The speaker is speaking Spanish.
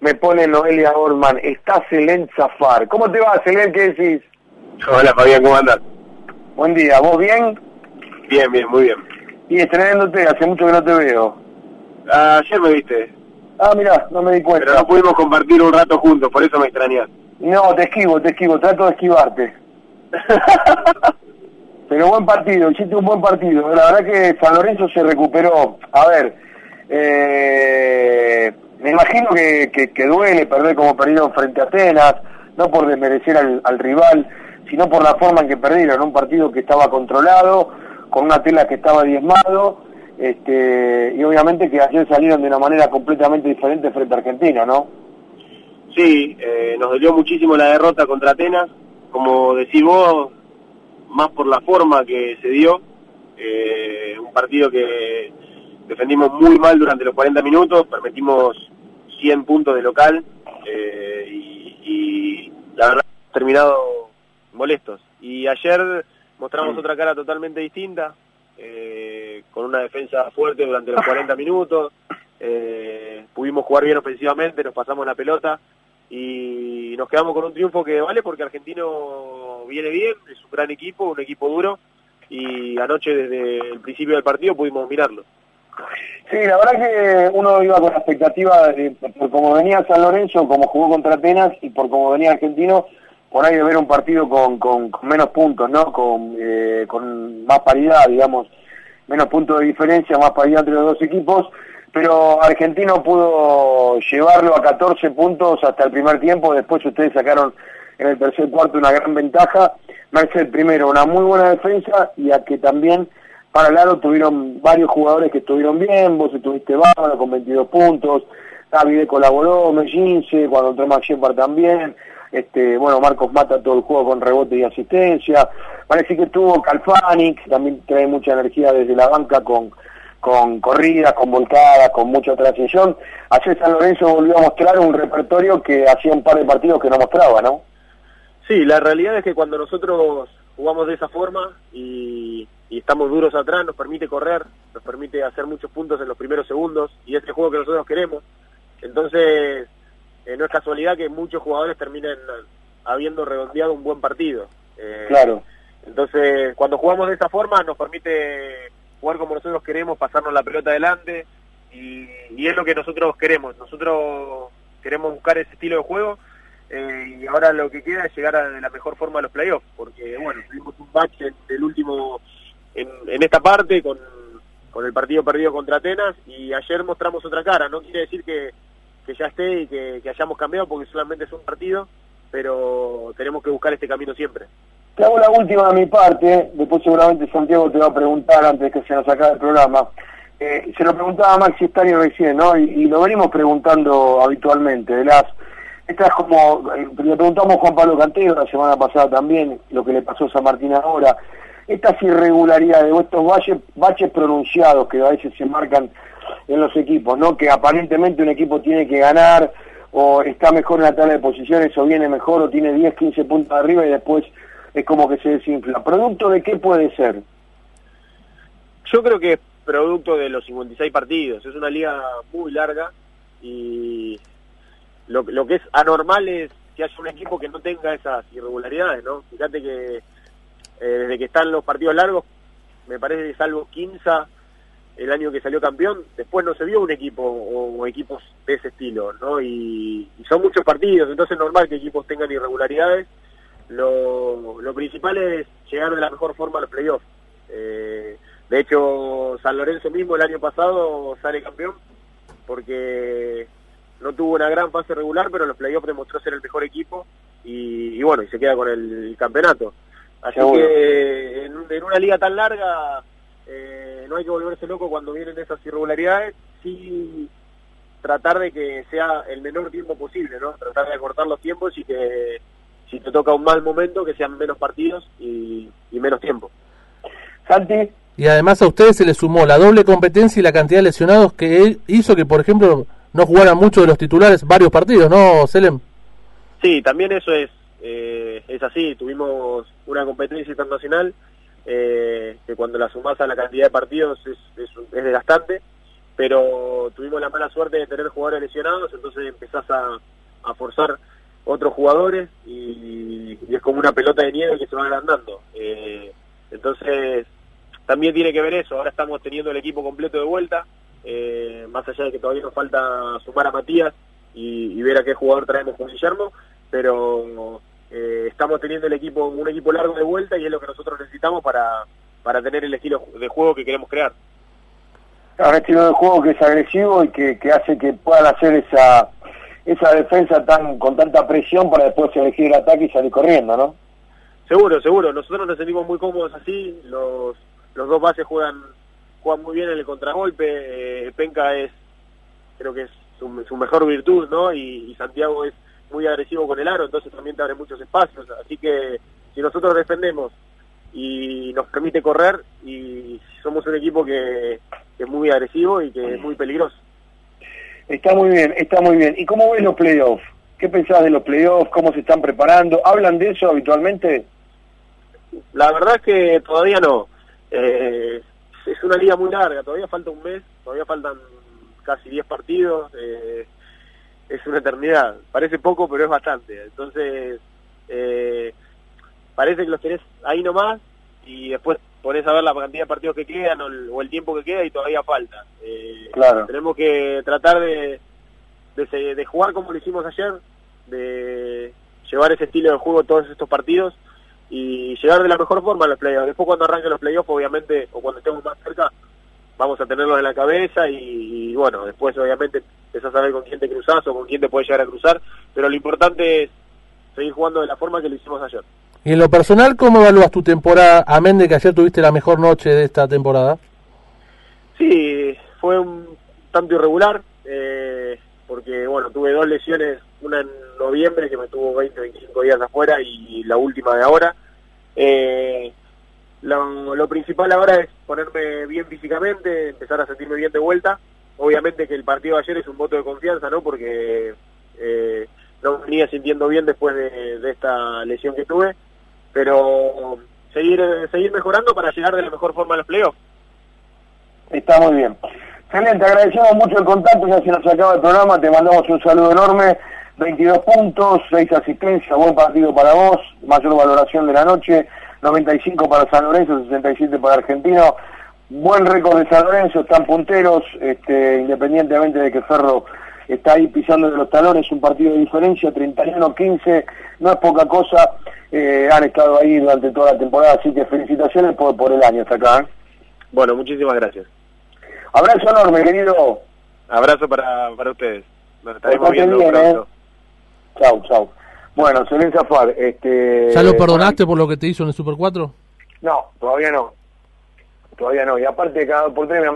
me pone Noelia Orman, está Selén Zafar. ¿Cómo te va, Selén? ¿Qué decís? Hola, Fabián, ¿cómo andas? Buen día, ¿vos bien? Bien, muy bien. Y estrenándote, hace mucho que no te veo. Ayer me viste. Mirá, no me di cuenta. Pero no pudimos compartir un rato juntos, por eso me extrañas. No, te esquivo, trato de esquivarte. Pero buen partido, hiciste un buen partido. La verdad que San Lorenzo se recuperó. A ver, me imagino que duele perder como perdieron frente a Atenas, no por desmerecer al rival, sino por la forma en que perdieron, un partido que estaba controlado, con una tela que estaba diezmado, y obviamente que ayer salieron de una manera completamente diferente frente a Argentina, ¿no? Sí, nos dolió muchísimo la derrota contra Atenas, como decís vos, más por la forma que se dio, un partido que defendimos muy mal durante los 40 minutos, permitimos 100 puntos de local, y la verdad hemos terminado molestos. Y ayer mostramos otra cara totalmente distinta, con una defensa fuerte durante los 40 minutos, pudimos jugar bien ofensivamente, nos pasamos la pelota, y nos quedamos con un triunfo que vale porque Argentino viene bien, es un gran equipo, un equipo duro, y anoche desde el principio del partido pudimos mirarlo. Sí, la verdad que uno iba con la expectativa por cómo venía San Lorenzo, como jugó contra Atenas, y por cómo venía Argentino, por ahí de ver un partido con menos puntos, ¿no? Con más paridad, digamos, menos puntos de diferencia, más paridad entre los dos equipos, pero Argentino pudo llevarlo a 14 puntos hasta el primer tiempo. Después ustedes sacaron en el tercer cuarto una gran ventaja, merced primero una muy buena defensa, y a que también para el lado tuvieron varios jugadores que estuvieron bien. Vos estuviste bárbaro con 22 puntos, Davide colaboró, Mellince, cuando entró Max Shepard también, Marcos Mata todo el juego con rebote y asistencia. Parece que estuvo Calfani, que también trae mucha energía desde la banca con corridas, con volcadas, con mucha transición. Ayer San Lorenzo volvió a mostrar un repertorio que hacía un par de partidos que no mostraba, ¿no? Sí, la realidad es que cuando nosotros jugamos de esa forma y estamos duros atrás, nos permite correr, nos permite hacer muchos puntos en los primeros segundos, y es el juego que nosotros queremos. Entonces, no es casualidad que muchos jugadores terminen habiendo redondeado un buen partido. Claro. Entonces, cuando jugamos de esa forma, nos permite jugar como nosotros queremos, pasarnos la pelota adelante, y es lo que nosotros queremos. Nosotros queremos buscar ese estilo de juego, y ahora lo que queda es llegar de la mejor forma a los playoffs, porque bueno, tuvimos un bache en esta parte con el partido perdido contra Atenas, y ayer mostramos otra cara. No quiere decir que ya esté y que hayamos cambiado, porque solamente es un partido, pero tenemos que buscar este camino siempre. Te hago la última de mi parte, después seguramente Santiago te va a preguntar antes de que se nos acabe el programa. Se lo preguntaba a Maxi Stani recién, ¿no? Y lo venimos preguntando habitualmente. Estas como, le preguntamos a Juan Pablo Cantero la semana pasada también, lo que le pasó a San Martín ahora. Estas irregularidades o estos baches pronunciados que a veces se marcan en los equipos, ¿no? Que aparentemente un equipo tiene que ganar, o está mejor en la tabla de posiciones, o viene mejor, o tiene 10, 15 puntos arriba y después es como que se desinfla. ¿Producto de qué puede ser? Yo creo que es producto de los 56 partidos. Es una liga muy larga, y lo que es anormal es que haya un equipo que no tenga esas irregularidades, ¿no? Fíjate que desde que están los partidos largos, me parece que salvo Quimsa, el año que salió campeón, después no se vio un equipo o equipos de ese estilo, ¿no? Y son muchos partidos, entonces es normal que equipos tengan irregularidades. Lo principal es llegar de la mejor forma a los playoffs. De hecho, San Lorenzo mismo el año pasado sale campeón porque no tuvo una gran fase regular, pero en los playoffs demostró ser el mejor equipo, y bueno, y se queda con el campeonato. Así que en una liga tan larga no hay que volverse loco cuando vienen esas irregularidades. Sí, tratar de que sea el menor tiempo posible, ¿no? Tratar de acortar los tiempos, y que si te toca un mal momento, que sean menos partidos y menos tiempo. Santi. Y además a ustedes se les sumó la doble competencia y la cantidad de lesionados que hizo que, por ejemplo, no jugaran muchos de los titulares varios partidos, ¿no, Selem? Sí, también eso es así. Tuvimos una competencia internacional que cuando la sumás a la cantidad de partidos es desgastante, pero tuvimos la mala suerte de tener jugadores lesionados, entonces empezás a forzar otros jugadores y es como una pelota de nieve que se va agrandando. Entonces también tiene que ver eso. Ahora estamos teniendo el equipo completo de vuelta, más allá de que todavía nos falta sumar a Matías y ver a qué jugador traemos con Guillermo, pero estamos teniendo un equipo largo de vuelta y es lo que nosotros necesitamos para tener el estilo de juego que queremos crear. Un estilo de juego que es agresivo y que hace que puedan hacer esa defensa con tanta presión para después elegir el ataque y salir corriendo, ¿no? Seguro. Nosotros nos sentimos muy cómodos así. Los dos bases juegan muy bien en el contragolpe. Penca creo que es su mejor virtud, ¿no? Y Santiago es muy agresivo con el aro, entonces también te abre muchos espacios. Así que si nosotros defendemos y nos permite correr, y somos un equipo que es muy agresivo y que es muy peligroso. Está muy bien. ¿Y cómo ves los playoffs? ¿Qué pensás de los playoffs? ¿Cómo se están preparando? ¿Hablan de eso habitualmente? La verdad es que todavía no. Es una liga muy larga, todavía falta un mes, todavía faltan casi 10 partidos. Es una eternidad. Parece poco, pero es bastante. Entonces, parece que los tenés ahí nomás y después ponés a ver la cantidad de partidos que quedan o el tiempo que queda y todavía falta. Claro. Tenemos que tratar de jugar como lo hicimos ayer, de llevar ese estilo de juego todos estos partidos y llegar de la mejor forma a los playoffs. Después cuando arranquen los playoffs, obviamente, o cuando estemos más cerca, vamos a tenerlos en la cabeza y bueno, después obviamente empezás a ver con quién te cruzás o con quién te puedes llegar a cruzar, pero lo importante es seguir jugando de la forma que lo hicimos ayer. Y en lo personal, ¿cómo evalúas tu temporada? Amén de que ayer tuviste la mejor noche de esta temporada. Sí, fue un tanto irregular, porque bueno, tuve 2 lesiones, una en noviembre que me tuvo 20-25 días afuera y la última de ahora. Lo principal ahora es ponerme bien físicamente, empezar a sentirme bien de vuelta. Obviamente que el partido de ayer es un voto de confianza, ¿no? Porque no me venía sintiendo bien después de esta lesión que tuve, pero seguir mejorando para llegar de la mejor forma a los playoffs. Está muy bien. Excelente, agradecemos mucho el contacto, ya se nos acaba el programa, te mandamos un saludo enorme, 22 puntos, 6 asistencias, buen partido para vos, mayor valoración de la noche, 95 para San Lorenzo, 67 para Argentino, buen récord de San Lorenzo, están punteros, independientemente de que Ferro está ahí pisando de los talones, un partido de diferencia, 31-15, no es poca cosa, han estado ahí durante toda la temporada, así que felicitaciones por el año hasta acá. Bueno, muchísimas gracias. Abrazo enorme, querido. Abrazo para ustedes. Nos estaremos viendo pronto. Chau. Bueno, Selén Zafar, ¿Ya lo perdonaste por lo que te hizo en el Super 4? No, todavía no. Y aparte, cada por 3 me